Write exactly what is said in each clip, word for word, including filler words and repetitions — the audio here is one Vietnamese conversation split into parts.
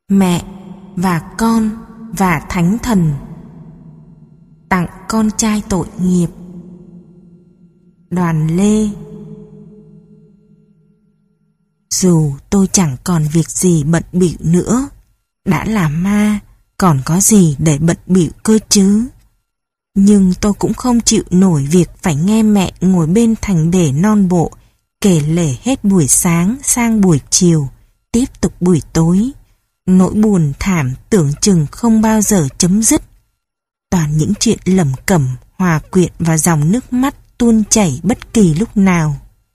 Mẹ và con và Thánh Thần. Tặng con trai tội nghiệp. Đoàn Lê. Dù tôi chẳng còn việc gì bận bịu nữa, đã là ma, còn có gì để bận bịu cơ chứ. Nhưng tôi cũng không chịu nổi việc phải nghe mẹ ngồi bên thành để non bộ, kể lể hết buổi sáng sang buổi chiều, tiếp tục buổi tối. Nỗi buồn thảm tưởng chừng không bao giờ chấm dứt. Toàn những chuyện lẩm cẩm, hòa quyện và dòng nước mắt tuôn chảy bất kỳ lúc nào.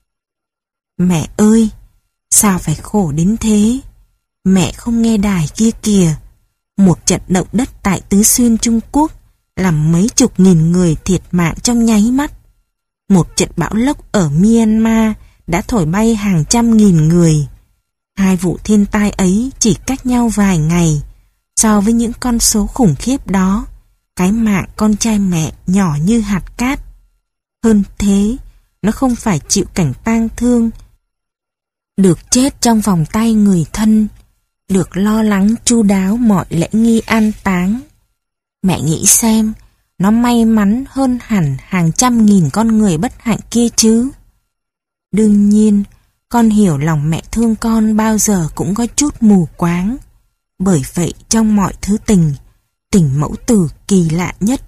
Mẹ ơi, sao phải khổ đến thế? Mẹ không nghe đài kia kìa. Một trận động đất tại Tứ Xuyên Trung Quốc làm mấy chục nghìn người thiệt mạng trong nháy mắt. Một trận bão lốc ở Myanmar đã thổi bay hàng trăm nghìn người. Hai vụ thiên tai ấy chỉ cách nhau vài ngày. So với những con số khủng khiếp đó, cái mạng con trai mẹ nhỏ như hạt cát. Hơn thế, nó không phải chịu cảnh tang thương, được chết trong vòng tay người thân, được lo lắng chu đáo mọi lễ nghi an táng. Mẹ nghĩ xem, nó may mắn hơn hẳn hàng trăm nghìn con người bất hạnh kia chứ. Đương nhiên, con hiểu lòng mẹ thương con bao giờ cũng có chút mù quáng. Bởi vậy trong mọi thứ tình, tình mẫu tử kỳ lạ nhất.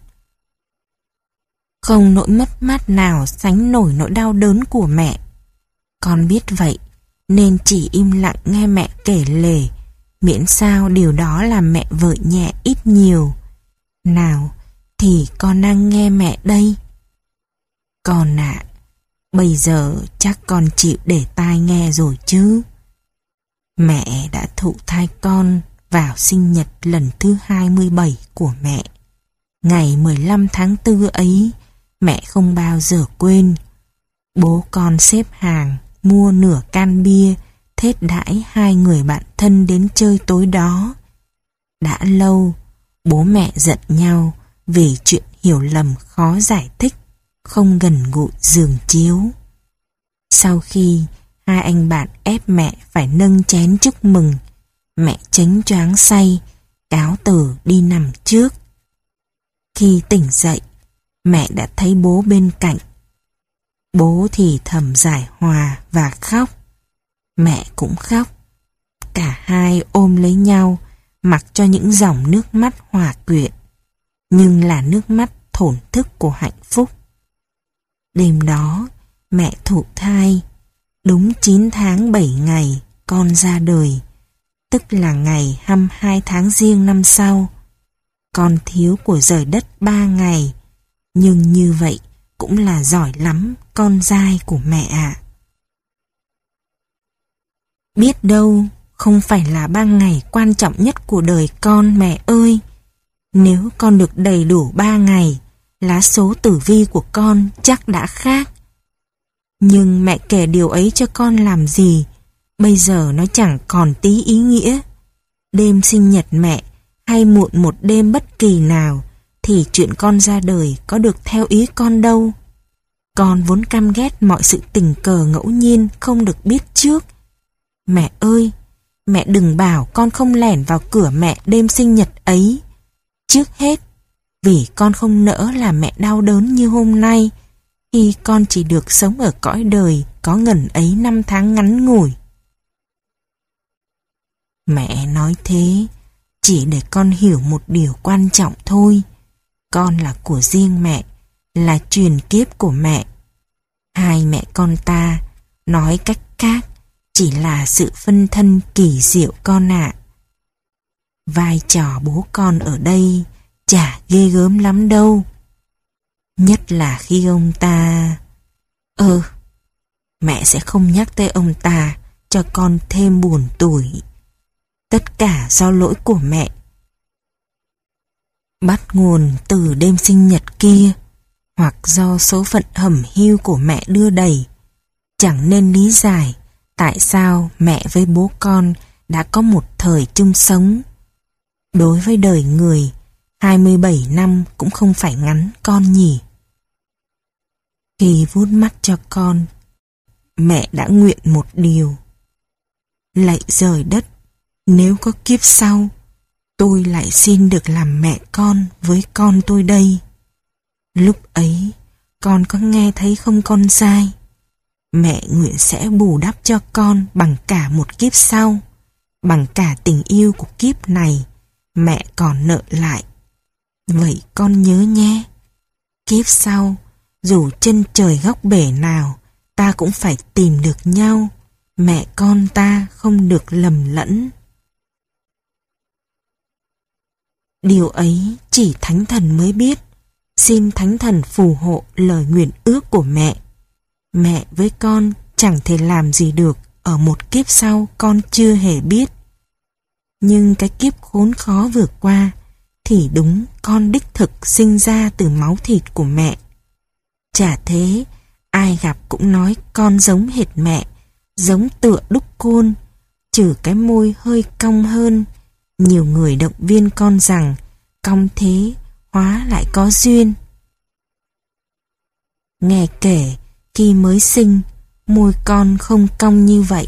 Không nỗi mất mát nào sánh nổi nỗi đau đớn của mẹ. Con biết vậy, nên chỉ im lặng nghe mẹ kể lể, miễn sao điều đó làm mẹ vợi nhẹ ít nhiều. Nào, thì con đang nghe mẹ đây. Con ạ, à, bây giờ chắc con chịu để tai nghe rồi chứ. Mẹ đã thụ thai con vào sinh nhật lần thứ hai mươi bảy của mẹ. Ngày mười lăm tháng tư ấy, mẹ không bao giờ quên. Bố con xếp hàng mua nửa can bia thết đãi hai người bạn thân đến chơi tối đó. Đã lâu, bố mẹ giận nhau vì chuyện hiểu lầm khó giải thích, không gần gũi giường chiếu. Sau khi hai anh bạn ép mẹ phải nâng chén chúc mừng, mẹ chánh choáng say, cáo từ đi nằm trước. Khi tỉnh dậy, mẹ đã thấy bố bên cạnh. Bố thì thầm giải hòa và khóc. Mẹ cũng khóc. Cả hai ôm lấy nhau, mặc cho những dòng nước mắt hòa quyện, nhưng là nước mắt thổn thức của hạnh phúc. Đêm đó, mẹ thụ thai. Đúng chín tháng bảy ngày, con ra đời, tức là ngày hai mươi hai tháng Giêng năm sau. Con thiếu của rời đất ba ngày, nhưng như vậy cũng là giỏi lắm, con dai của mẹ ạ. À. Biết đâu không phải là ba ngày quan trọng nhất của đời con mẹ ơi. Nếu con được đầy đủ ba ngày, lá số tử vi của con chắc đã khác. Nhưng mẹ kể điều ấy cho con làm gì? Bây giờ nó chẳng còn tí ý nghĩa. Đêm sinh nhật mẹ hay muộn một đêm bất kỳ nào thì chuyện con ra đời có được theo ý con đâu. Con vốn căm ghét mọi sự tình cờ ngẫu nhiên không được biết trước. Mẹ ơi, mẹ đừng bảo con không lẻn vào cửa mẹ đêm sinh nhật ấy. Trước hết, vì con không nỡ làm mẹ đau đớn như hôm nay, khi con chỉ được sống ở cõi đời có ngần ấy năm tháng ngắn ngủi. Mẹ nói thế chỉ để con hiểu một điều quan trọng thôi. Con là của riêng mẹ, là truyền kiếp của mẹ. Hai mẹ con ta, nói cách khác, chỉ là sự phân thân kỳ diệu con ạ. À. Vai trò bố con ở đây chả ghê gớm lắm đâu. Nhất là khi ông ta... Ơ, mẹ sẽ không nhắc tới ông ta cho con thêm buồn tủi. Tất cả do lỗi của mẹ. Bắt nguồn từ đêm sinh nhật kia, hoặc do số phận hẩm hiu của mẹ đưa đẩy. Chẳng nên lý giải tại sao mẹ với bố con đã có một thời chung sống. Đối với đời người, hai mươi bảy năm cũng không phải ngắn con nhỉ. Khi vuốt mắt cho con, mẹ đã nguyện một điều. Lạy trời đất, Nếu có kiếp sau, tôi lại xin được làm mẹ con với con tôi đây. Lúc ấy, con có nghe thấy không con trai? Mẹ nguyện sẽ bù đắp cho con bằng cả một kiếp sau, bằng cả tình yêu của kiếp này, mẹ còn nợ lại. Vậy con nhớ nhé, kiếp sau, dù chân trời góc bể nào, ta cũng phải tìm được nhau, mẹ con ta không được lầm lẫn. Điều ấy chỉ Thánh Thần mới biết. Xin Thánh Thần phù hộ lời nguyện ước của mẹ. Mẹ với con chẳng thể làm gì được ở một kiếp sau con chưa hề biết. Nhưng cái kiếp khốn khó vượt qua thì đúng con đích thực sinh ra từ máu thịt của mẹ. Chả thế, ai gặp cũng nói con giống hệt mẹ, giống tựa đúc côn, trừ cái môi hơi cong hơn. Nhiều người động viên con rằng cong thế hóa lại có duyên. Nghe kể khi mới sinh, môi con không cong như vậy.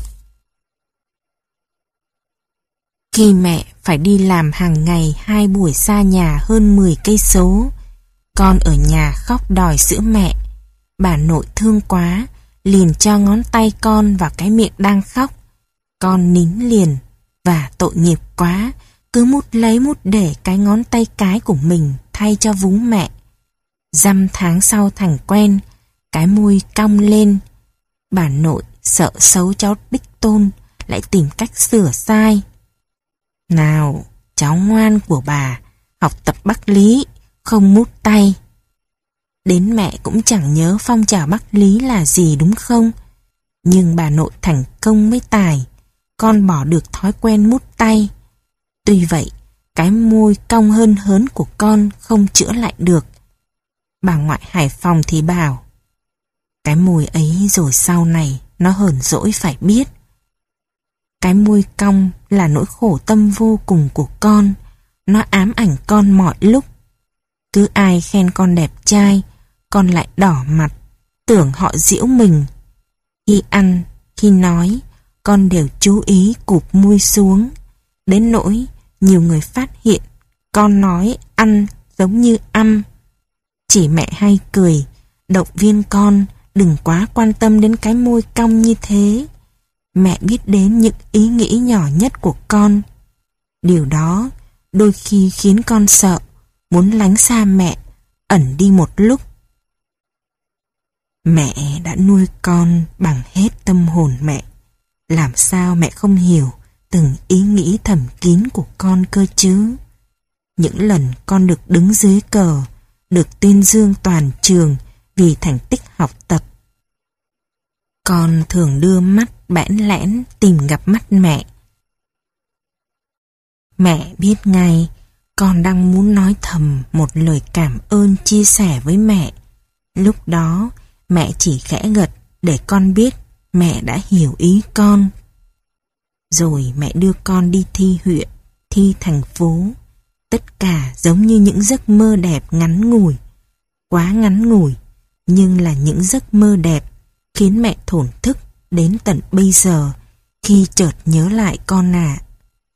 Khi mẹ phải đi làm hàng ngày hai buổi xa nhà hơn mười cây số, con ở nhà khóc đòi sữa mẹ. Bà nội thương quá, liền cho ngón tay con vào cái miệng đang khóc. Con nín liền, và tội nghiệp quá, cứ mút lấy mút để cái ngón tay cái của mình thay cho vú mẹ. Dăm tháng sau thành quen, cái môi cong lên. Bà nội sợ xấu cháu đích tôn, lại tìm cách sửa sai. Nào, cháu ngoan của bà, học tập Bắc Lý, không mút tay. Đến mẹ cũng chẳng nhớ phong trào Bắc Lý là gì đúng không? Nhưng bà nội thành công mới tài, con bỏ được thói quen mút tay. Tuy vậy, cái môi cong hơn hớn của con không chữa lại được. Bà ngoại Hải Phòng thì bảo, cái môi ấy rồi sau này nó hờn dỗi phải biết. Cái môi cong là nỗi khổ tâm vô cùng của con, nó ám ảnh con mọi lúc. Cứ ai khen con đẹp trai, con lại đỏ mặt, tưởng họ giễu mình. Khi ăn, khi nói, con đều chú ý cụp môi xuống. Đến nỗi nhiều người phát hiện con nói ăn giống như âm. Chỉ mẹ hay cười, động viên con đừng quá quan tâm đến cái môi cong như thế. Mẹ biết đến những ý nghĩ nhỏ nhất của con. Điều đó đôi khi khiến con sợ, muốn lánh xa mẹ, ẩn đi một lúc. Mẹ đã nuôi con bằng hết tâm hồn mẹ. Làm sao mẹ không hiểu từng ý nghĩ thầm kín của con cơ chứ? Những lần con được đứng dưới cờ, được tuyên dương toàn trường vì thành tích học tập, con thường đưa mắt bẽn lẽn tìm gặp mắt mẹ. Mẹ biết ngay con đang muốn nói thầm một lời cảm ơn chia sẻ với mẹ. Lúc đó mẹ chỉ khẽ gật để con biết mẹ đã hiểu ý con. Rồi mẹ đưa con đi thi huyện, thi thành phố. Tất cả giống như những giấc mơ đẹp ngắn ngủi. Quá ngắn ngủi, nhưng là những giấc mơ đẹp khiến mẹ thổn thức đến tận bây giờ khi chợt nhớ lại con ạ. À.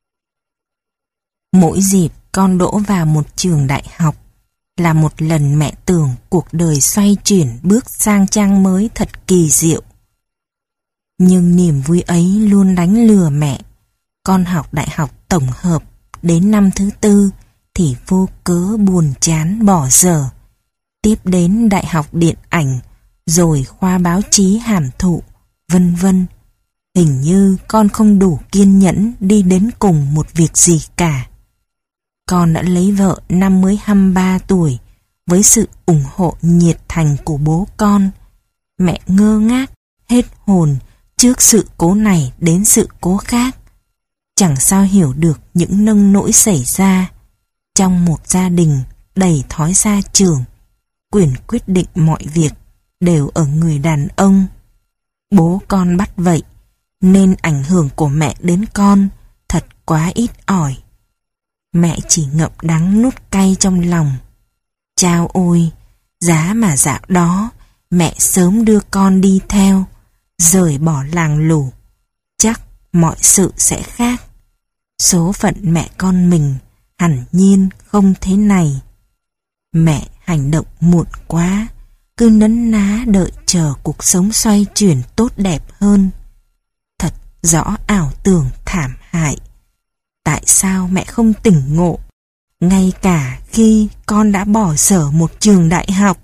Mỗi dịp con đỗ vào một trường đại học là một lần mẹ tưởng cuộc đời xoay chuyển bước sang trang mới thật kỳ diệu. Nhưng niềm vui ấy luôn đánh lừa mẹ. Con học đại học tổng hợp đến năm thứ tư thì vô cớ buồn chán bỏ dở. Tiếp đến đại học điện ảnh, rồi khoa báo chí hàm thụ, vân vân. Hình như con không đủ kiên nhẫn đi đến cùng một việc gì cả. Con đã lấy vợ năm mới hai mươi ba tuổi với sự ủng hộ nhiệt thành của bố con. Mẹ ngơ ngác, hết hồn trước sự cố này đến sự cố khác. Chẳng sao hiểu được những nông nỗi xảy ra trong một gia đình đầy thói gia trưởng. Quyền quyết định mọi việc đều ở người đàn ông. Bố con bắt vậy, nên ảnh hưởng của mẹ đến con thật quá ít ỏi. Mẹ chỉ ngậm đắng nuốt cay trong lòng. Chao ôi, giá mà dạo đó mẹ sớm đưa con đi theo, rời bỏ làng lù, chắc mọi sự sẽ khác. Số phận mẹ con mình hẳn nhiên không thế này. Mẹ hành động muộn quá, cứ nấn ná đợi chờ cuộc sống xoay chuyển tốt đẹp hơn. Thật rõ ảo tưởng thảm hại. Tại sao mẹ không tỉnh ngộ, ngay cả khi con đã bỏ dở một trường đại học?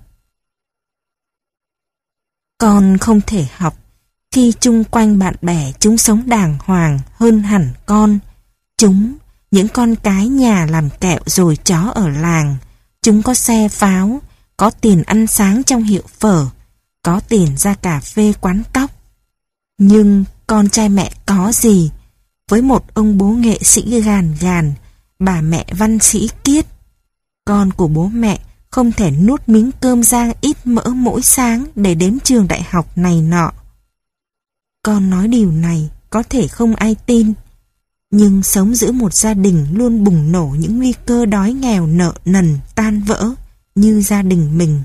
Con không thể học khi chung quanh bạn bè chúng sống đàng hoàng hơn hẳn con. Chúng, những con cái nhà làm kẹo rồi chó ở làng, chúng có xe pháo, có tiền ăn sáng trong hiệu phở, có tiền ra cà phê quán cóc. Nhưng con trai mẹ có gì với một ông bố nghệ sĩ gàn gàn, bà mẹ văn sĩ kiết? Con của bố mẹ không thể nuốt miếng cơm rang ít mỡ mỗi sáng để đến trường đại học này nọ. Con nói điều này có thể không ai tin, nhưng sống giữa một gia đình luôn bùng nổ những nguy cơ đói nghèo nợ nần tan vỡ như gia đình mình,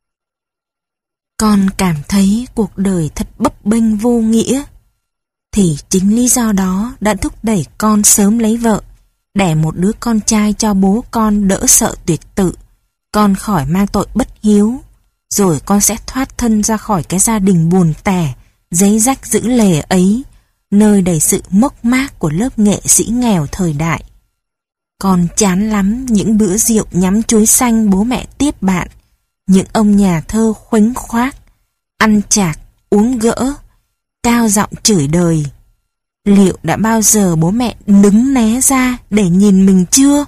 con cảm thấy cuộc đời thật bấp bênh vô nghĩa. Thì chính lý do đó đã thúc đẩy con sớm lấy vợ, đẻ một đứa con trai cho bố con đỡ sợ tuyệt tự, con khỏi mang tội bất hiếu, rồi con sẽ thoát thân ra khỏi cái gia đình buồn tẻ, giấy rách giữ lề ấy, nơi đầy sự mốc mác của lớp nghệ sĩ nghèo thời đại. Con chán lắm những bữa rượu nhắm chuối xanh bố mẹ tiếp bạn, những ông nhà thơ khuếnh khoác, ăn chạc, uống gỡ, cao giọng chửi đời. Liệu đã bao giờ bố mẹ đứng né ra để nhìn mình chưa?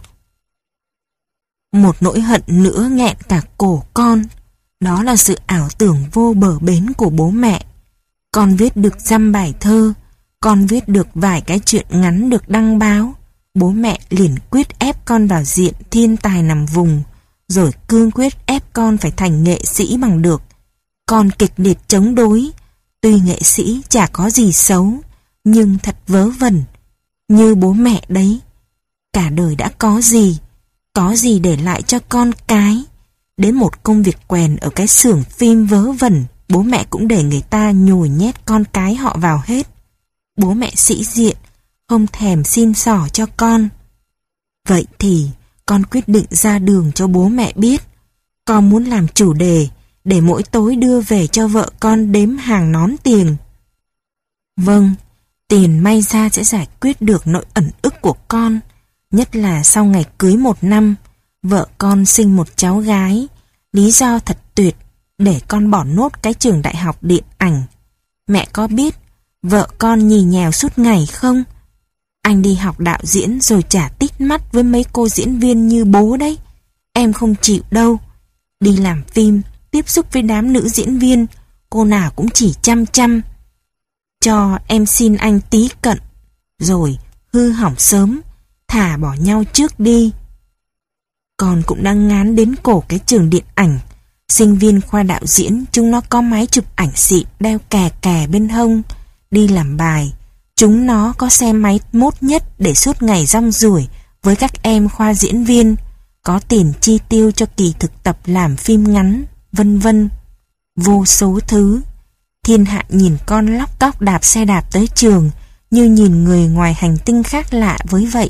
Một nỗi hận nữa nghẹn cả cổ con, đó là sự ảo tưởng vô bờ bến của bố mẹ. Con viết được dăm bài thơ, con viết được vài cái chuyện ngắn được đăng báo, bố mẹ liền quyết ép con vào diện thiên tài nằm vùng, rồi cương quyết ép con phải thành nghệ sĩ bằng được. Con kịch liệt chống đối, tuy nghệ sĩ chả có gì xấu, nhưng thật vớ vẩn, như bố mẹ đấy. Cả đời đã có gì, có gì để lại cho con cái. Đến một công việc quèn ở cái xưởng phim vớ vẩn, bố mẹ cũng để người ta nhồi nhét con cái họ vào hết. Bố mẹ sĩ diện, không thèm xin xỏ cho con. Vậy thì con quyết định ra đường cho bố mẹ biết. Con muốn làm chủ đề để mỗi tối đưa về cho vợ con đếm hàng nón tiền. Vâng, tiền may ra sẽ giải quyết được nỗi ẩn ức của con, nhất là sau ngày cưới một năm, vợ con sinh một cháu gái. Lý do thật tuyệt để con bỏ nốt cái trường đại học điện ảnh. Mẹ có biết vợ con nhì nhèo suốt ngày không? Anh đi học đạo diễn rồi chả tít mắt với mấy cô diễn viên như bố đấy. Em không chịu đâu. Đi làm phim, tiếp xúc với đám nữ diễn viên, cô nào cũng chỉ chăm chăm. Cho em xin anh tí cận, rồi hư hỏng sớm, thả bỏ nhau trước đi. Con cũng đang ngán đến cổ cái trường điện ảnh. Sinh viên khoa đạo diễn chúng nó có máy chụp ảnh xịn đeo kè kè bên hông. Đi làm bài, chúng nó có xe máy mốt nhất để suốt ngày rong ruổi với các em khoa diễn viên, có tiền chi tiêu cho kỳ thực tập làm phim ngắn, vân vân. Vô số thứ. Thiên hạ nhìn con lóc cóc đạp xe đạp tới trường như nhìn người ngoài hành tinh khác lạ với vậy.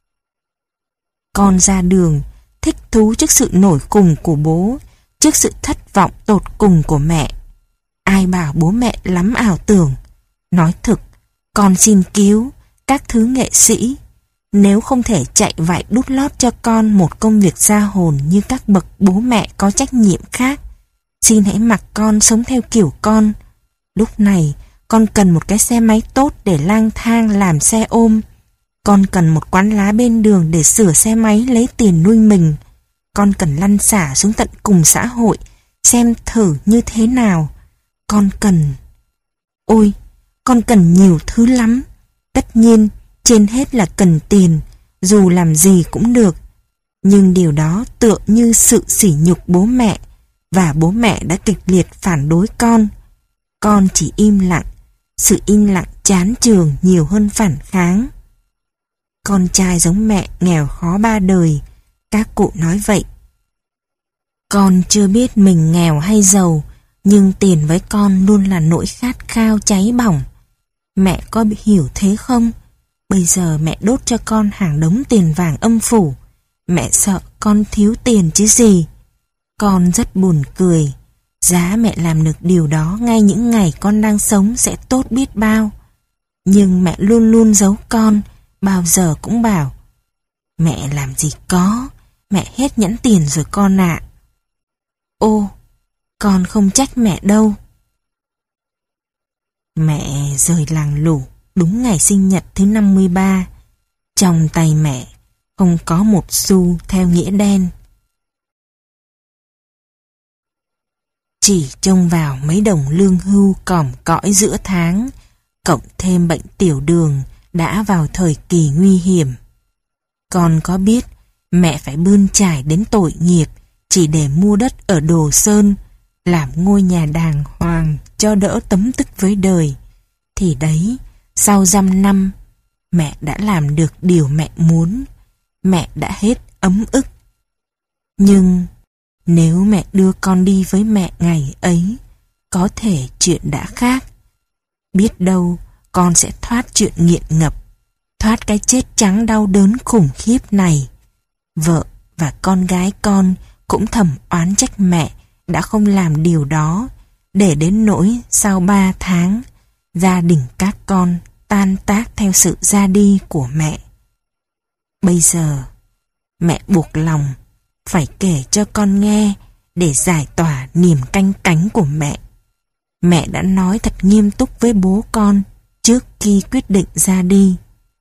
Con ra đường, thích thú trước sự nổi khùng của bố, trước sự thất vọng tột cùng của mẹ. Ai bảo bố mẹ lắm ảo tưởng. Nói thực, con xin cứu các thứ nghệ sĩ. Nếu không thể chạy vạy đút lót cho con một công việc ra hồn như các bậc bố mẹ có trách nhiệm khác, xin hãy mặc con sống theo kiểu con. Lúc này, con cần một cái xe máy tốt để lang thang làm xe ôm. Con cần một quán lá bên đường để sửa xe máy lấy tiền nuôi mình. Con cần lăn xả xuống tận cùng xã hội, xem thử như thế nào. Con cần... Ôi, con cần nhiều thứ lắm. Tất nhiên, trên hết là cần tiền, dù làm gì cũng được. Nhưng điều đó tựa như sự sỉ nhục bố mẹ, và bố mẹ đã kịch liệt phản đối con. Con chỉ im lặng, sự im lặng chán chường nhiều hơn phản kháng. Con trai giống mẹ nghèo khó ba đời, các cụ nói vậy. Con chưa biết mình nghèo hay giàu, nhưng tiền với con luôn là nỗi khát khao cháy bỏng. Mẹ có bị hiểu thế không? Bây giờ mẹ đốt cho con hàng đống tiền vàng âm phủ. Mẹ sợ con thiếu tiền chứ gì. Con rất buồn cười. Giá mẹ làm được điều đó ngay những ngày con đang sống sẽ tốt biết bao. Nhưng mẹ luôn luôn giấu con, bao giờ cũng bảo: mẹ làm gì có, mẹ hết nhẫn tiền rồi con ạ. Ô, con không trách mẹ đâu. Mẹ rời làng Lủ đúng ngày sinh nhật thứ năm mươi ba. Trong tay mẹ không có một xu theo nghĩa đen. Chỉ trông vào mấy đồng lương hưu còm cõi giữa tháng, cộng thêm bệnh tiểu đường đã vào thời kỳ nguy hiểm. Con có biết mẹ phải bươn trải đến tội nghiệp chỉ để mua đất ở Đồ Sơn, làm ngôi nhà đàng hoàng cho đỡ tấm tức với đời. Thì đấy, sau dăm năm, mẹ đã làm được điều mẹ muốn. Mẹ đã hết ấm ức. Nhưng nếu mẹ đưa con đi với mẹ ngày ấy, có thể chuyện đã khác. Biết đâu con sẽ thoát chuyện nghiện ngập, thoát cái chết trắng đau đớn khủng khiếp này. Vợ và con gái con cũng thầm oán trách mẹ đã không làm điều đó, để đến nỗi sau ba tháng, gia đình các con tan tác theo sự ra đi của mẹ. Bây giờ, mẹ buộc lòng phải kể cho con nghe để giải tỏa niềm canh cánh của mẹ. Mẹ đã nói thật nghiêm túc với bố con trước khi quyết định ra đi.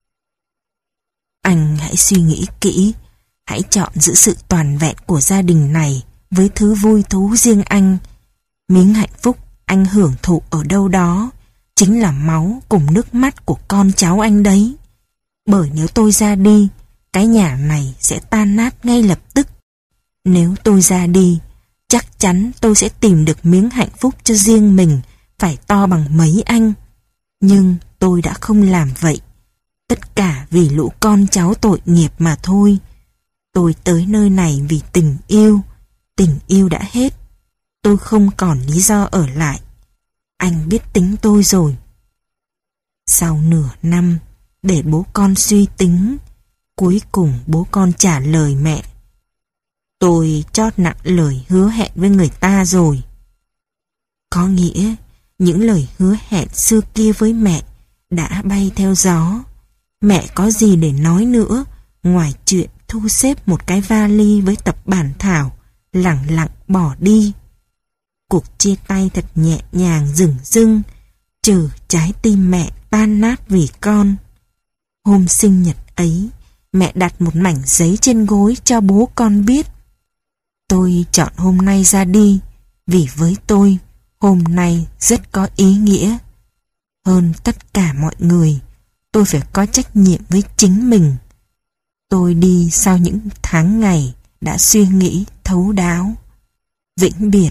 Anh hãy suy nghĩ kỹ, hãy chọn giữ sự toàn vẹn của gia đình này với thứ vui thú riêng anh. Miếng hạnh phúc anh hưởng thụ ở đâu đó chính là máu cùng nước mắt của con cháu anh đấy. Bởi nếu tôi ra đi, cái nhà này sẽ tan nát ngay lập tức. Nếu tôi ra đi, chắc chắn tôi sẽ tìm được miếng hạnh phúc cho riêng mình phải to bằng mấy anh. Nhưng tôi đã không làm vậy. Tất cả vì lũ con cháu tội nghiệp mà thôi. Tôi tới nơi này vì tình yêu. Tình yêu đã hết. Tôi không còn lý do ở lại. Anh biết tính tôi rồi. Sau nửa năm, để bố con suy tính, cuối cùng bố con trả lời mẹ: tôi chót nặng lời hứa hẹn với người ta rồi. Có nghĩa, những lời hứa hẹn xưa kia với mẹ đã bay theo gió. Mẹ có gì để nói nữa ngoài chuyện thu xếp một cái vali với tập bản thảo, lẳng lặng bỏ đi. Cuộc chia tay thật nhẹ nhàng dửng dưng, trừ trái tim mẹ tan nát vì con. Hôm sinh nhật ấy, mẹ đặt một mảnh giấy trên gối cho bố con biết: tôi chọn hôm nay ra đi vì với tôi hôm nay rất có ý nghĩa. Hơn tất cả mọi người, tôi phải có trách nhiệm với chính mình. Tôi đi sau những tháng ngày đã suy nghĩ thấu đáo. Vĩnh biệt.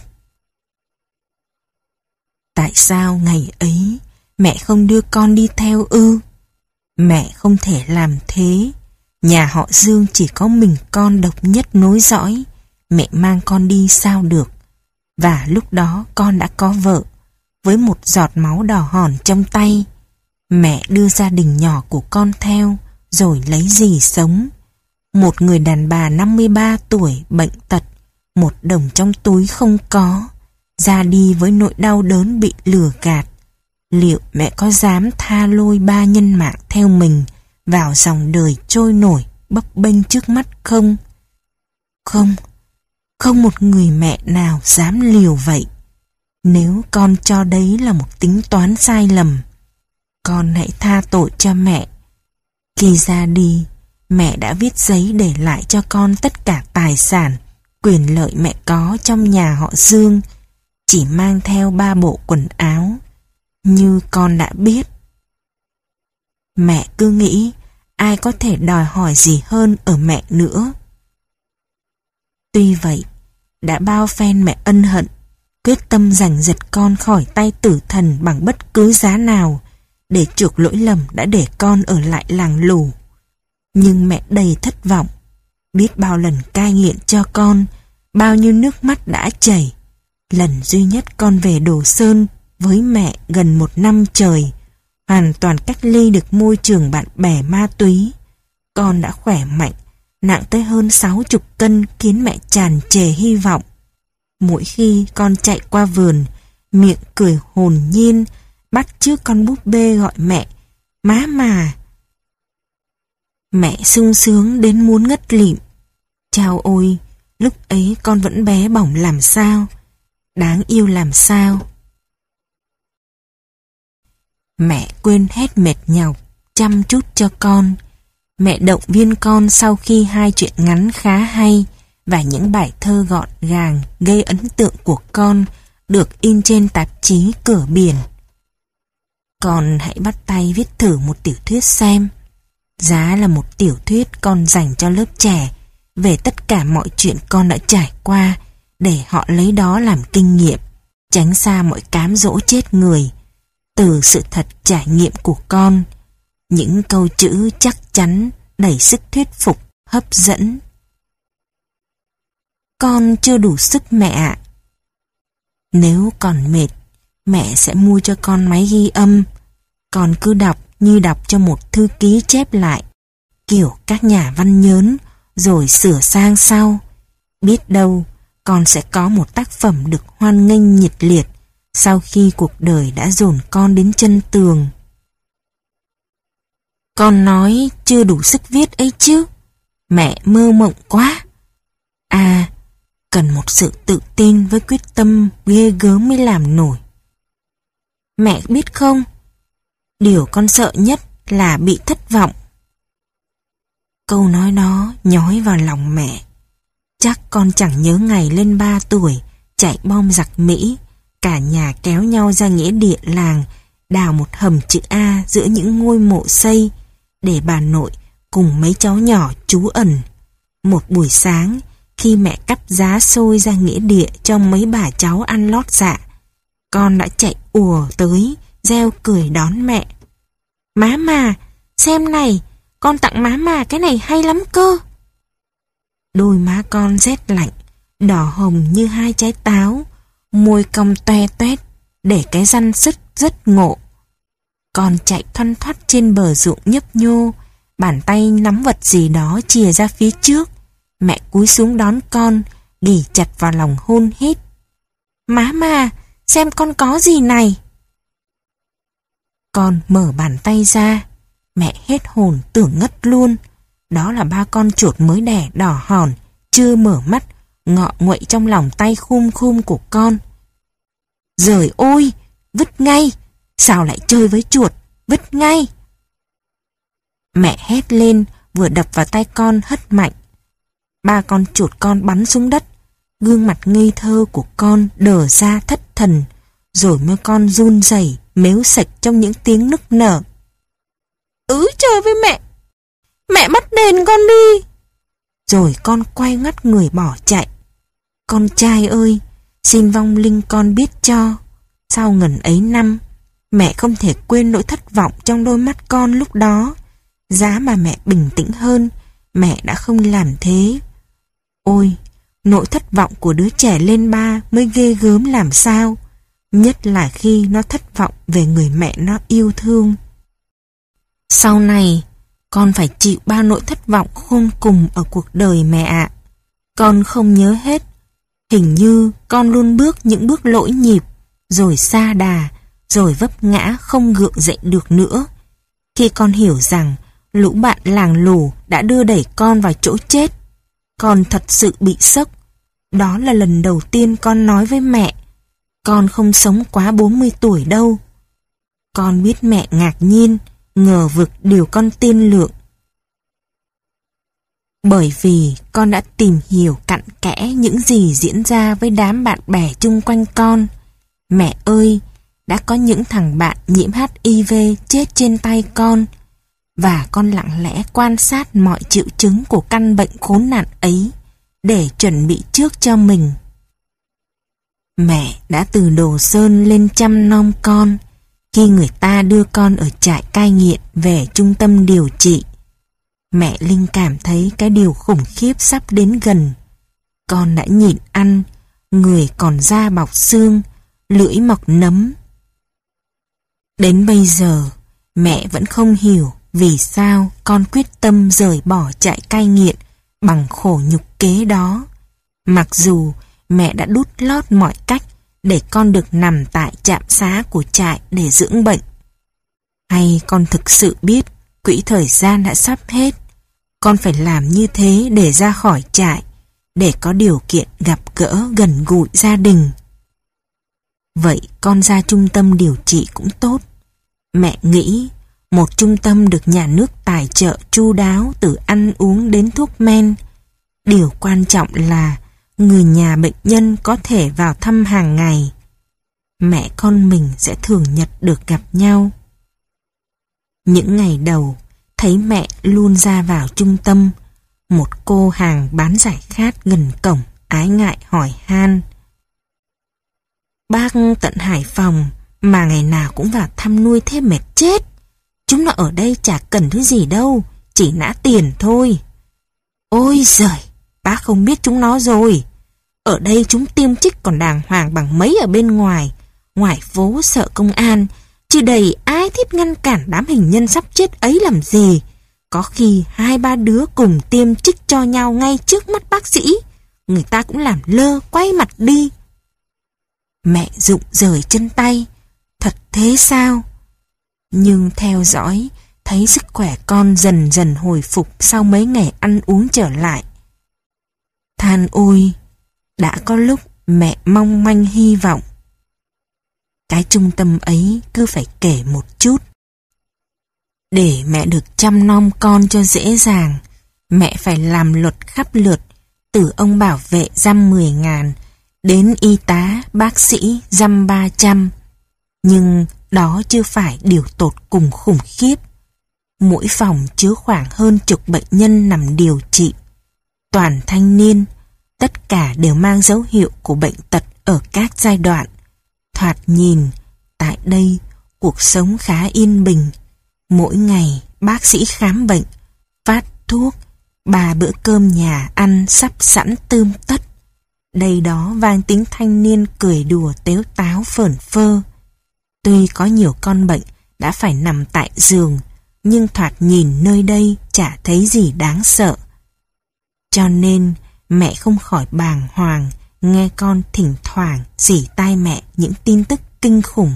Tại sao ngày ấy mẹ không đưa con đi theo ư? Mẹ không thể làm thế. Nhà họ Dương chỉ có mình con độc nhất nối dõi. Mẹ mang con đi sao được? Và lúc đó con đã có vợ, với một giọt máu đỏ hòn trong tay. Mẹ đưa gia đình nhỏ của con theo, rồi lấy gì sống? Một người đàn bà năm mươi ba tuổi bệnh tật, một đồng trong túi không có, ra đi với nỗi đau đớn bị lừa gạt. Liệu mẹ có dám tha lôi ba nhân mạng theo mình vào dòng đời trôi nổi bấp bênh trước mắt không? Không, không một người mẹ nào dám liều vậy. Nếu con cho đấy là một tính toán sai lầm, con hãy tha tội cho mẹ. Khi ra đi, mẹ đã viết giấy để lại cho con tất cả tài sản, quyền lợi mẹ có trong nhà họ Dương, chỉ mang theo ba bộ quần áo, như con đã biết. Mẹ cứ nghĩ ai có thể đòi hỏi gì hơn ở mẹ nữa. Tuy vậy, đã bao phen mẹ ân hận, quyết tâm giành giật con khỏi tay tử thần bằng bất cứ giá nào, để chuộc lỗi lầm đã để con ở lại làng Lù. Nhưng mẹ đầy thất vọng. Biết bao lần cai nghiện cho con, bao nhiêu nước mắt đã chảy. Lần duy nhất con về Đồ Sơn với mẹ gần một năm trời, hoàn toàn cách ly được môi trường bạn bè ma túy. Con đã khỏe mạnh, nặng tới hơn sáu chục cân khiến mẹ tràn trề hy vọng. Mỗi khi con chạy qua vườn, miệng cười hồn nhiên, bắt chước con búp bê gọi mẹ, má mà. Mẹ sung sướng đến muốn ngất lịm. Chao ôi, lúc ấy con vẫn bé bỏng làm sao, đáng yêu làm sao. Mẹ quên hết mệt nhọc, chăm chút cho con. Mẹ động viên con sau khi hai truyện ngắn khá hay và những bài thơ gọn gàng gây ấn tượng của con được in trên tạp chí Cửa Biển. Con hãy bắt tay viết thử một tiểu thuyết xem. Giá là một tiểu thuyết con dành cho lớp trẻ về tất cả mọi chuyện con đã trải qua, để họ lấy đó làm kinh nghiệm, tránh xa mọi cám dỗ chết người. Từ sự thật trải nghiệm của con, những câu chữ chắc chắn, đầy sức thuyết phục, hấp dẫn. Con chưa đủ sức mẹ ạ. Nếu còn mệt, mẹ sẽ mua cho con máy ghi âm. Con cứ đọc như đọc cho một thư ký chép lại, kiểu các nhà văn nhớn, rồi sửa sang sau. Biết đâu, con sẽ có một tác phẩm được hoan nghênh nhiệt liệt sau khi cuộc đời đã dồn con đến chân tường. Con nói chưa đủ sức viết ấy chứ. Mẹ mơ mộng quá. À, cần một sự tự tin với quyết tâm ghê gớm mới làm nổi. Mẹ biết không, điều con sợ nhất là bị thất vọng. Câu nói đó nhói vào lòng mẹ. Chắc con chẳng nhớ ngày lên ba tuổi, chạy bom giặc Mỹ, cả nhà kéo nhau ra nghĩa địa làng, đào một hầm chữ A giữa những ngôi mộ xây, để bà nội cùng mấy cháu nhỏ trú ẩn. Một buổi sáng, khi mẹ cắp giá xôi ra nghĩa địa cho mấy bà cháu ăn lót dạ, con đã chạy ùa tới, reo cười đón mẹ. Má mà, xem này, con tặng má mà cái này hay lắm cơ. Đôi má con rét lạnh, đỏ hồng như hai trái táo, môi cong toe toét, để cái răng sứt rất ngộ. Con chạy thoăn thoắt trên bờ ruộng nhấp nhô, bàn tay nắm vật gì đó chìa ra phía trước. Mẹ cúi xuống đón con, ghì chặt vào lòng hôn hít. Má mà, xem con có gì này. Con mở bàn tay ra, mẹ hết hồn tưởng ngất luôn. Đó là ba con chuột mới đẻ đỏ hòn, chưa mở mắt, ngọ nguậy trong lòng tay khum khum của con. Giời ôi, vứt ngay, sao lại chơi với chuột, vứt ngay. Mẹ hét lên, vừa đập vào tay con hất mạnh. Ba con chuột con bắn xuống đất, gương mặt ngây thơ của con đờ ra thất thần, rồi mới con run rẩy mếu sạch trong những tiếng nức nở. Ừ, chơi với mẹ, mẹ bắt đền con đi. Rồi con quay ngoắt người bỏ chạy. Con trai ơi, xin vong linh con biết cho, sau ngần ấy năm, mẹ không thể quên nỗi thất vọng trong đôi mắt con lúc đó. Giá mà mẹ bình tĩnh hơn, mẹ đã không làm thế. Ôi, nỗi thất vọng của đứa trẻ lên ba mới ghê gớm làm sao, nhất là khi nó thất vọng về người mẹ nó yêu thương. Sau này, con phải chịu bao nỗi thất vọng khôn cùng ở cuộc đời mẹ ạ. Con không nhớ hết. Hình như con luôn bước những bước lỗi nhịp, rồi sa đà, rồi vấp ngã không gượng dậy được nữa. Khi con hiểu rằng lũ bạn làng lù đã đưa đẩy con vào chỗ chết, con thật sự bị sốc. Đó là lần đầu tiên con nói với mẹ, con không sống quá bốn mươi tuổi đâu. Con biết mẹ ngạc nhiên, ngờ vực điều con tiên lượng. Bởi vì con đã tìm hiểu cặn kẽ những gì diễn ra với đám bạn bè chung quanh con. Mẹ ơi, đã có những thằng bạn nhiễm hát i vê chết trên tay con, và con lặng lẽ quan sát mọi triệu chứng của căn bệnh khốn nạn ấy để chuẩn bị trước cho mình. Mẹ đã từ Đồ Sơn lên chăm nom con khi người ta đưa con ở trại cai nghiện về trung tâm điều trị. Mẹ linh cảm thấy cái điều khủng khiếp sắp đến gần. Con đã nhịn ăn, người còn da bọc xương, lưỡi mọc nấm. Đến bây giờ, Mẹ vẫn không hiểu vì sao con quyết tâm rời bỏ trại cai nghiện bằng khổ nhục kế đó. Mặc dù mẹ đã đút lót mọi cách để con được nằm tại trạm xá của trại để dưỡng bệnh. Hay con thực sự biết quỹ thời gian đã sắp hết, con phải làm như thế để ra khỏi trại, để có điều kiện gặp gỡ gần gũi gia đình. Vậy con ra trung tâm điều trị cũng tốt. Mẹ nghĩ một trung tâm được nhà nước tài trợ chu đáo từ ăn uống đến thuốc men. Điều quan trọng là người nhà bệnh nhân có thể vào thăm hàng ngày. Mẹ con mình sẽ thường nhật được gặp nhau. Những ngày đầu, thấy mẹ luôn ra vào trung tâm, một cô hàng bán giải khát gần cổng ái ngại hỏi han: "Bác tận Hải Phòng mà ngày nào cũng vào thăm nuôi thế mệt chết. Chúng nó ở đây chả cần thứ gì đâu, chỉ nã tiền thôi." Ôi giời, bác không biết chúng nó rồi. Ở đây chúng tiêm chích còn đàng hoàng bằng mấy ở bên ngoài. Ngoài phố sợ công an, chứ đầy ai thiết ngăn cản đám hình nhân sắp chết ấy làm gì. Có khi hai ba đứa cùng tiêm chích cho nhau ngay trước mắt bác sĩ. Người ta cũng làm lơ quay mặt đi. Mẹ rụng rời chân tay. Thật thế sao? Nhưng theo dõi, thấy sức khỏe con dần dần hồi phục sau mấy ngày ăn uống trở lại. Than ôi, đã có lúc mẹ mong manh hy vọng. Cái trung tâm ấy cứ phải kể một chút. Để mẹ được chăm nom con cho dễ dàng, mẹ phải làm luật khắp lượt, từ ông bảo vệ dăm mười ngàn, đến y tá, bác sĩ dăm ba trăm. Nhưng đó chưa phải điều tột cùng khủng khiếp. Mỗi phòng chứa khoảng hơn chục bệnh nhân nằm điều trị. Toàn thanh niên, tất cả đều mang dấu hiệu của bệnh tật ở các giai đoạn. Thoạt nhìn, tại đây, cuộc sống khá yên bình. Mỗi ngày, bác sĩ khám bệnh, phát thuốc, ba bữa cơm nhà ăn sắp sẵn tươm tất. Đây đó vang tiếng thanh niên cười đùa tếu táo phởn phơ. Tuy có nhiều con bệnh đã phải nằm tại giường, nhưng thoạt nhìn nơi đây chả thấy gì đáng sợ. Cho nên, mẹ không khỏi bàng hoàng nghe con thỉnh thoảng rỉ tai mẹ những tin tức kinh khủng.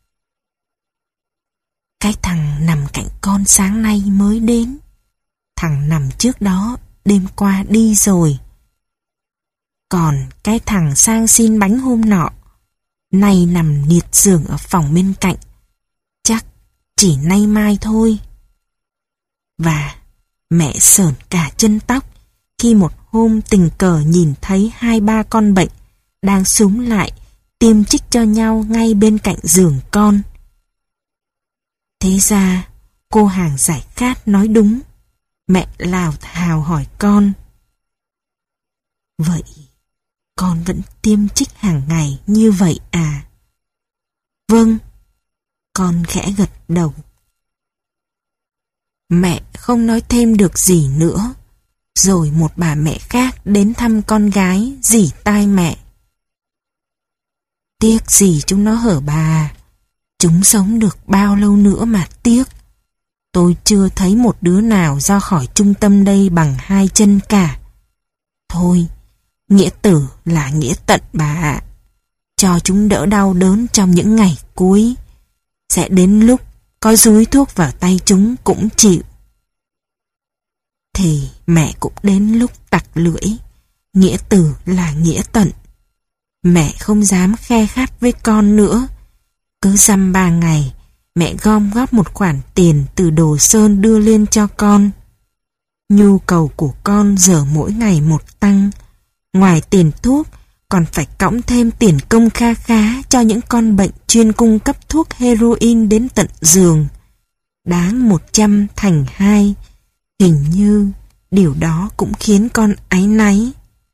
Cái thằng nằm cạnh con sáng nay mới đến. Thằng nằm trước đó đêm qua đi rồi. Còn cái thằng sang xin bánh hôm nọ, nay nằm liệt giường ở phòng bên cạnh. Chắc chỉ nay mai thôi. Và mẹ sởn cả chân tóc khi một hôm tình cờ nhìn thấy hai ba con bệnh đang xúm lại tiêm chích cho nhau ngay bên cạnh giường con. Thế ra cô hàng giải khát nói đúng. Mẹ lào thào hỏi con: "Vậy con vẫn tiêm chích hàng ngày như vậy à?" "Vâng." Con khẽ gật đầu. Mẹ không nói thêm được gì nữa. Rồi một bà mẹ khác đến thăm con gái, rỉ tai mẹ: "Tiếc gì chúng nó hở bà. Chúng sống được bao lâu nữa mà tiếc. Tôi chưa thấy một đứa nào ra khỏi trung tâm đây bằng hai chân cả. Thôi, nghĩa tử là nghĩa tận bà ạ. Cho chúng đỡ đau đớn trong những ngày cuối. Sẽ đến lúc có dúi thuốc vào tay chúng cũng chịu." Thì mẹ cũng đến lúc tặc lưỡi. Nghĩa tử là nghĩa tận. Mẹ không dám khe khắt với con nữa. Cứ dăm ba ngày, mẹ gom góp một khoản tiền từ Đồ Sơn đưa lên cho con. Nhu cầu của con giờ mỗi ngày một tăng. Ngoài tiền thuốc, còn phải cõng thêm tiền công kha khá cho những con bệnh chuyên cung cấp thuốc heroin đến tận giường. Đáng một trăm thành hai. Hình như điều đó cũng khiến con áy náy.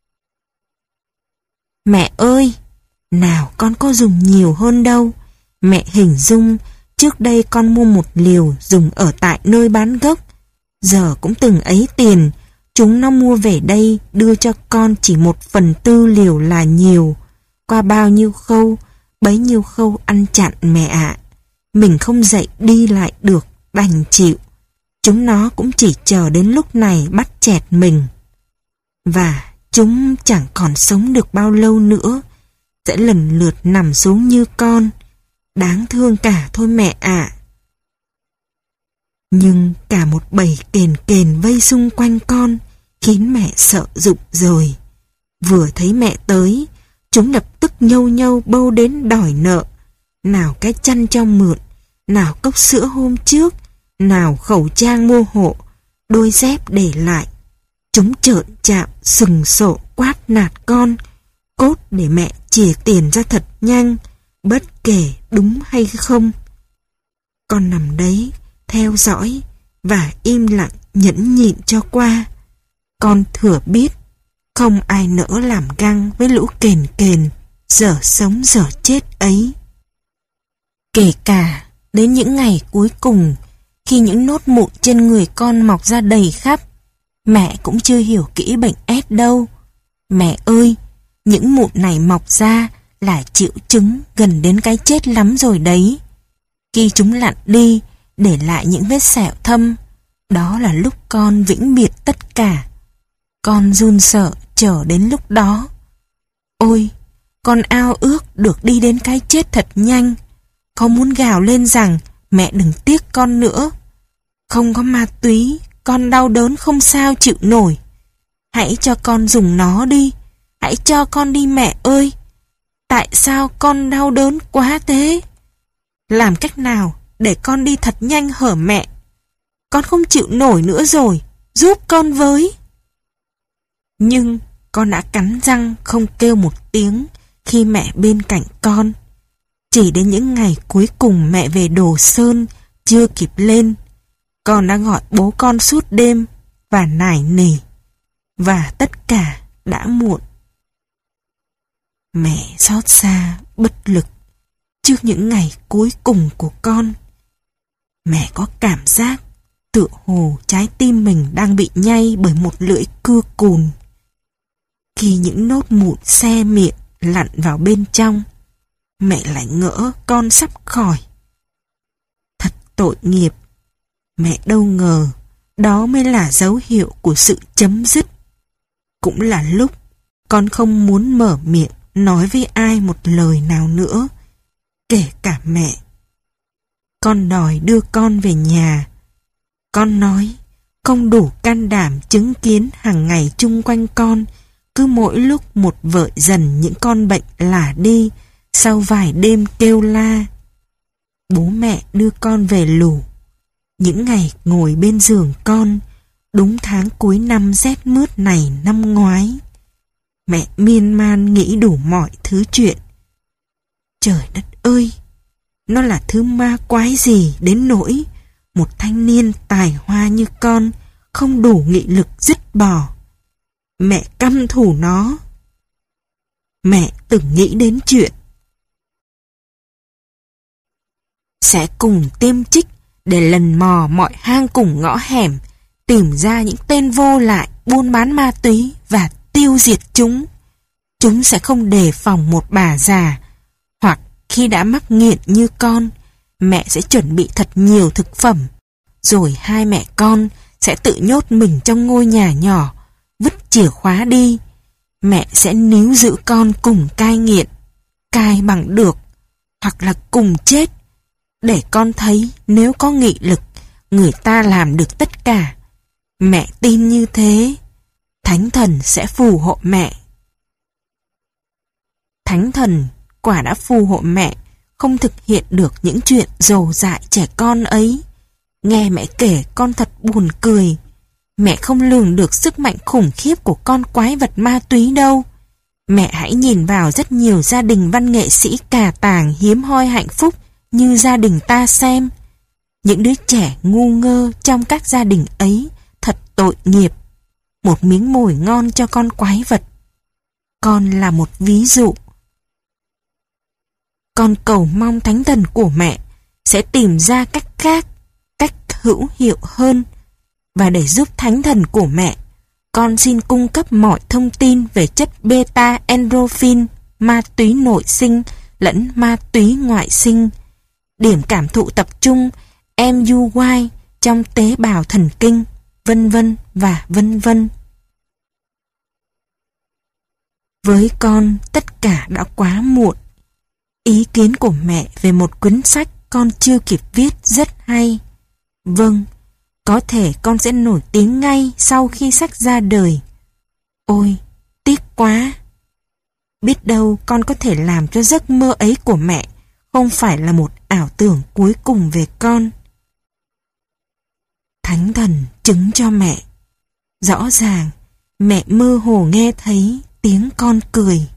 "Mẹ ơi, nào con có dùng nhiều hơn đâu. Mẹ hình dung trước đây con mua một liều dùng ở tại nơi bán gốc. Giờ cũng từng ấy tiền, chúng nó mua về đây đưa cho con chỉ một phần tư liều là nhiều. Qua bao nhiêu khâu, bấy nhiêu khâu ăn chặn mẹ ạ. Mình không dậy đi lại được, đành chịu. Chúng nó cũng chỉ chờ đến lúc này bắt chẹt mình. Và chúng chẳng còn sống được bao lâu nữa, sẽ lần lượt nằm xuống như con. Đáng thương cả thôi mẹ ạ. Nhưng cả một bầy kền kền vây xung quanh con, khiến mẹ sợ rụng rồi. Vừa thấy mẹ tới, chúng lập tức nhâu nhâu bâu đến đòi nợ. Nào cái chăn cho mượn, nào cốc sữa hôm trước, nào khẩu trang mua hộ, đôi dép để lại. Chúng trợn trạo, sừng sộ quát nạt con, cốt để mẹ chìa tiền ra thật nhanh, bất kể đúng hay không. Con nằm đấy, theo dõi và im lặng nhẫn nhịn cho qua. Con thừa biết không ai nỡ làm găng với lũ kền kền dở sống dở chết ấy. Kể cả đến những ngày cuối cùng, khi những nốt mụn trên người con mọc ra đầy khắp, mẹ cũng chưa hiểu kỹ bệnh ét đâu. Mẹ ơi, những mụn này mọc ra là triệu chứng gần đến cái chết lắm rồi đấy. Khi chúng lặn đi, để lại những vết sẹo thâm, đó là lúc con vĩnh biệt tất cả. Con run sợ chờ đến lúc đó. Ôi, con ao ước được đi đến cái chết thật nhanh. Con muốn gào lên rằng mẹ đừng tiếc con nữa. Không có ma túy, con đau đớn không sao chịu nổi. Hãy cho con dùng nó đi. Hãy cho con đi mẹ ơi. Tại sao con đau đớn quá thế? Làm cách nào để con đi thật nhanh hở mẹ? Con không chịu nổi nữa rồi, giúp con với. Nhưng con đã cắn răng không kêu một tiếng khi mẹ bên cạnh con. Chỉ đến những ngày cuối cùng mẹ về Đồ Sơn chưa kịp lên, con đã gọi bố con suốt đêm và nài nỉ. Và tất cả đã muộn. Mẹ xót xa, bất lực trước những ngày cuối cùng của con. Mẹ có cảm giác tựa hồ trái tim mình đang bị nhay bởi một lưỡi cưa cùn. Khi những nốt mụn xe miệng lặn vào bên trong, mẹ lại ngỡ con sắp khỏi. Thật tội nghiệp. Mẹ đâu ngờ đó mới là dấu hiệu của sự chấm dứt. Cũng là lúc con không muốn mở miệng nói với ai một lời nào nữa, kể cả mẹ. Con đòi đưa con về nhà. Con nói không đủ can đảm chứng kiến hàng ngày chung quanh con, cứ mỗi lúc một vợi dần những con bệnh lả đi sau vài đêm kêu la. Bố mẹ đưa con về lù. Những ngày ngồi bên giường con, đúng tháng cuối năm rét mướt này năm ngoái. Mẹ miên man nghĩ đủ mọi thứ chuyện. Trời đất ơi, nó là thứ ma quái gì đến nỗi một thanh niên tài hoa như con không đủ nghị lực dứt bỏ. Mẹ căm thù nó. Mẹ từng nghĩ đến chuyện sẽ cùng tiêm trích để lần mò mọi hang cùng ngõ hẻm, tìm ra những tên vô lại buôn bán ma túy và tiêu diệt chúng. Chúng sẽ không đề phòng một bà già, hoặc khi đã mắc nghiện như con, mẹ sẽ chuẩn bị thật nhiều thực phẩm, rồi hai mẹ con sẽ tự nhốt mình trong ngôi nhà nhỏ, vứt chìa khóa đi. Mẹ sẽ níu giữ con cùng cai nghiện, cai bằng được, hoặc là cùng chết, để con thấy nếu có nghị lực, người ta làm được tất cả. Mẹ tin như thế, Thánh Thần sẽ phù hộ mẹ. Thánh Thần quả đã phù hộ mẹ không thực hiện được những chuyện dồ dại trẻ con ấy. Nghe mẹ kể con thật buồn cười. Mẹ không lường được sức mạnh khủng khiếp của con quái vật ma túy đâu. Mẹ hãy nhìn vào rất nhiều gia đình văn nghệ sĩ cà tàng hiếm hoi hạnh phúc như gia đình ta xem. Những đứa trẻ ngu ngơ trong các gia đình ấy thật tội nghiệp. Một miếng mồi ngon cho con quái vật. Con là một ví dụ. Con cầu mong Thánh Thần của mẹ sẽ tìm ra cách khác, cách hữu hiệu hơn. Và để giúp Thánh Thần của mẹ, con xin cung cấp mọi thông tin về chất beta-endorphin, ma túy nội sinh lẫn ma túy ngoại sinh. Điểm cảm thụ tập trung em u i trong tế bào thần kinh, vân vân và vân vân. Với con, tất cả đã quá muộn. Ý kiến của mẹ về một cuốn sách con chưa kịp viết rất hay. Vâng, có thể con sẽ nổi tiếng ngay sau khi sách ra đời. Ôi, tiếc quá. Biết đâu con có thể làm cho giấc mơ ấy của mẹ không phải là một ảo tưởng cuối cùng về con. Thánh thần chứng cho mẹ. Rõ ràng, mẹ mơ hồ nghe thấy tiếng con cười.